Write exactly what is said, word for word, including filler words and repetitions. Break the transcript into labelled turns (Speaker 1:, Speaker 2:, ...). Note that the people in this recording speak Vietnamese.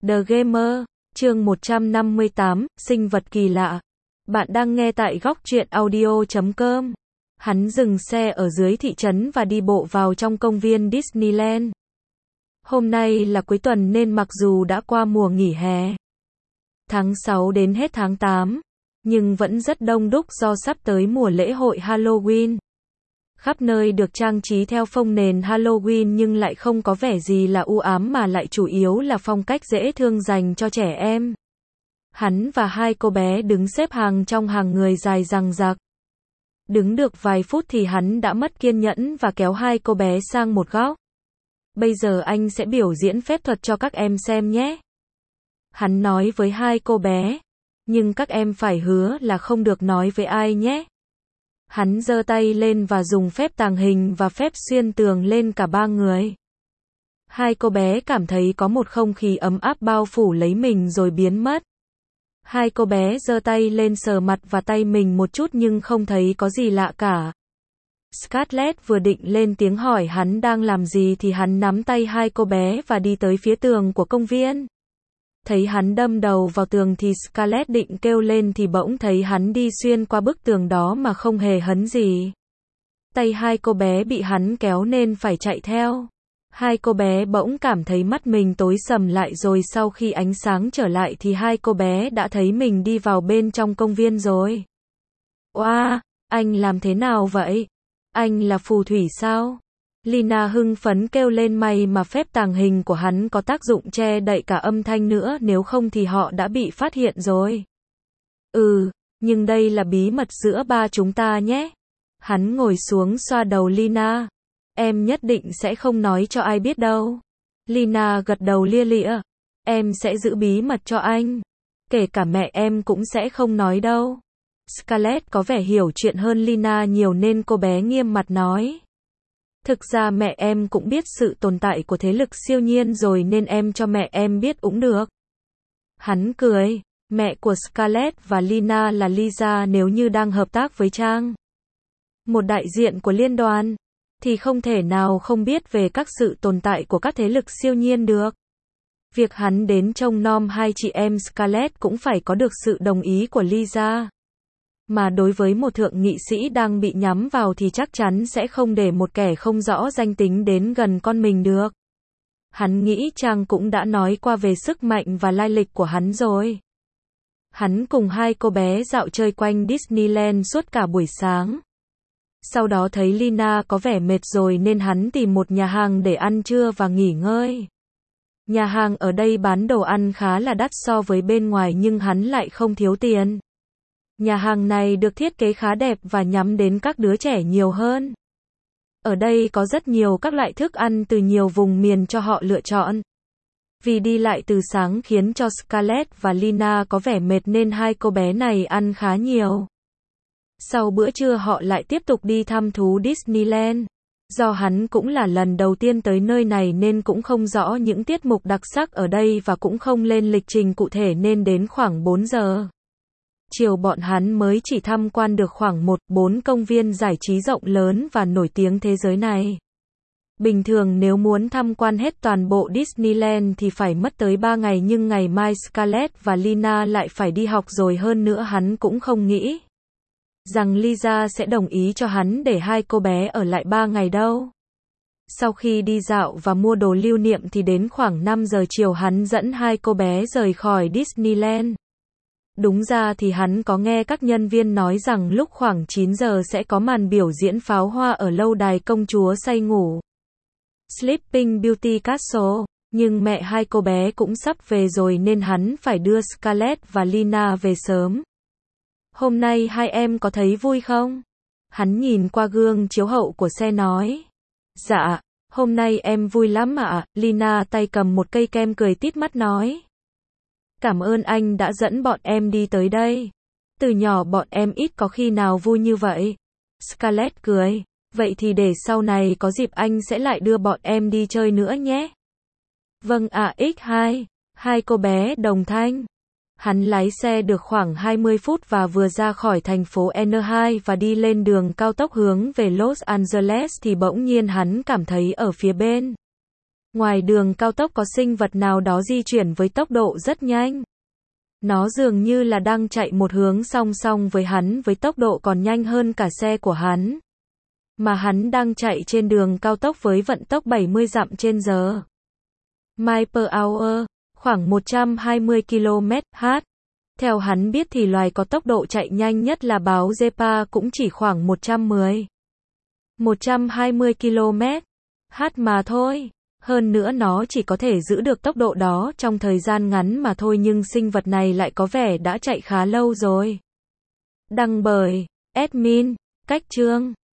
Speaker 1: The Gamer, chương một trăm năm mươi tám, sinh vật kỳ lạ. Bạn đang nghe tại góc truyện audio chấm com. Hắn dừng xe ở dưới thị trấn và đi bộ vào trong công viên Disneyland. Hôm nay là cuối tuần nên mặc dù đã qua mùa nghỉ hè, tháng sáu đến hết tháng tám, nhưng vẫn rất đông đúc do sắp tới mùa lễ hội Halloween. Khắp nơi được trang trí theo phông nền Halloween nhưng lại không có vẻ gì là u ám mà lại chủ yếu là phong cách dễ thương dành cho trẻ em. Hắn và hai cô bé đứng xếp hàng trong hàng người dài dằng dặc. Đứng được vài phút thì hắn đã mất kiên nhẫn và kéo hai cô bé sang một góc. Bây giờ anh sẽ biểu diễn phép thuật cho các em xem nhé. Hắn nói với hai cô bé. Nhưng các em phải hứa là không được nói với ai nhé. Hắn giơ tay lên và dùng phép tàng hình và phép xuyên tường lên cả ba người. Hai cô bé cảm thấy có một không khí ấm áp bao phủ lấy mình rồi biến mất. Hai cô bé giơ tay lên sờ mặt và tay mình một chút nhưng không thấy có gì lạ cả. Scarlett vừa định lên tiếng hỏi hắn đang làm gì thì hắn nắm tay hai cô bé và đi tới phía tường của công viên. Thấy hắn đâm đầu vào tường thì Scarlett định kêu lên thì bỗng thấy hắn đi xuyên qua bức tường đó mà không hề hấn gì. Tay hai cô bé bị hắn kéo nên phải chạy theo. Hai cô bé bỗng cảm thấy mắt mình tối sầm lại rồi sau khi ánh sáng trở lại thì hai cô bé đã thấy mình đi vào bên trong công viên rồi. Oa, anh làm thế nào vậy? Anh là phù thủy sao? Lina hưng phấn kêu lên may mà phép tàng hình của hắn có tác dụng che đậy cả âm thanh nữa nếu không thì họ đã bị phát hiện rồi. Ừ, nhưng đây là bí mật giữa ba chúng ta nhé. Hắn ngồi xuống xoa đầu Lina. Em nhất định sẽ không nói cho ai biết đâu. Lina gật đầu lia lịa. Em sẽ giữ bí mật cho anh. Kể cả mẹ em cũng sẽ không nói đâu. Scarlett có vẻ hiểu chuyện hơn Lina nhiều nên cô bé nghiêm mặt nói. Thực ra mẹ em cũng biết sự tồn tại của thế lực siêu nhiên rồi nên em cho mẹ em biết cũng được. Hắn cười. Mẹ của Scarlett và Lina là Lisa nếu như đang hợp tác với Trang, một đại diện của liên đoàn, thì không thể nào không biết về các sự tồn tại của các thế lực siêu nhiên được. Việc hắn đến trông nom hai chị em Scarlett cũng phải có được sự đồng ý của Lisa. Mà đối với một thượng nghị sĩ đang bị nhắm vào thì chắc chắn sẽ không để một kẻ không rõ danh tính đến gần con mình được. Hắn nghĩ Trang cũng đã nói qua về sức mạnh và lai lịch của hắn rồi. Hắn cùng hai cô bé dạo chơi quanh Disneyland suốt cả buổi sáng. Sau đó thấy Lina có vẻ mệt rồi nên hắn tìm một nhà hàng để ăn trưa và nghỉ ngơi. Nhà hàng ở đây bán đồ ăn khá là đắt so với bên ngoài nhưng hắn lại không thiếu tiền. Nhà hàng này được thiết kế khá đẹp và nhắm đến các đứa trẻ nhiều hơn. Ở đây có rất nhiều các loại thức ăn từ nhiều vùng miền cho họ lựa chọn. Vì đi lại từ sáng khiến cho Scarlett và Lina có vẻ mệt nên hai cô bé này ăn khá nhiều. Sau bữa trưa họ lại tiếp tục đi thăm thú Disneyland. Do hắn cũng là lần đầu tiên tới nơi này nên cũng không rõ những tiết mục đặc sắc ở đây và cũng không lên lịch trình cụ thể nên đến khoảng bốn giờ chiều bọn hắn mới chỉ tham quan được khoảng một bốn công viên giải trí rộng lớn và nổi tiếng thế giới này. Bình thường nếu muốn tham quan hết toàn bộ Disneyland thì phải mất tới ba ngày nhưng ngày mai Scarlett và Lina lại phải đi học rồi hơn nữa hắn cũng không nghĩ rằng Lisa sẽ đồng ý cho hắn để hai cô bé ở lại ba ngày đâu. Sau khi đi dạo và mua đồ lưu niệm thì đến khoảng năm giờ chiều hắn dẫn hai cô bé rời khỏi Disneyland. Đúng ra thì hắn có nghe các nhân viên nói rằng lúc khoảng chín giờ sẽ có màn biểu diễn pháo hoa ở lâu đài công chúa say ngủ, Sleeping Beauty Castle, nhưng mẹ hai cô bé cũng sắp về rồi nên hắn phải đưa Scarlett và Lina về sớm. Hôm nay hai em có thấy vui không? Hắn nhìn qua gương chiếu hậu của xe nói. Dạ, hôm nay em vui lắm ạ. Lina tay cầm một cây kem cười tít mắt nói. Cảm ơn anh đã dẫn bọn em đi tới đây. Từ nhỏ bọn em ít có khi nào vui như vậy. Scarlett cười. Vậy thì để sau này có dịp anh sẽ lại đưa bọn em đi chơi nữa nhé. Vâng ạ ích hai. Hai cô bé đồng thanh. Hắn lái xe được khoảng hai mươi phút và vừa ra khỏi thành phố en hai và đi lên đường cao tốc hướng về Los Angeles thì bỗng nhiên hắn cảm thấy ở phía bên Ngoài đường cao tốc có sinh vật nào đó di chuyển với tốc độ rất nhanh. Nó dường như là đang chạy một hướng song song với hắn với tốc độ còn nhanh hơn cả xe của hắn. Mà hắn đang chạy trên đường cao tốc với vận tốc bảy mươi dặm trên giờ. Mile per hour, khoảng một trăm hai mươi ki lô mét trên giờ. Theo hắn biết thì loài có tốc độ chạy nhanh nhất là báo Zebra cũng chỉ khoảng một trăm mười, một trăm hai mươi ki lô mét trên giờ mà thôi. Hơn nữa nó chỉ có thể giữ được tốc độ đó trong thời gian ngắn mà thôi, nhưng sinh vật này lại có vẻ đã chạy khá lâu rồi. Đăng bởi admin, cách chương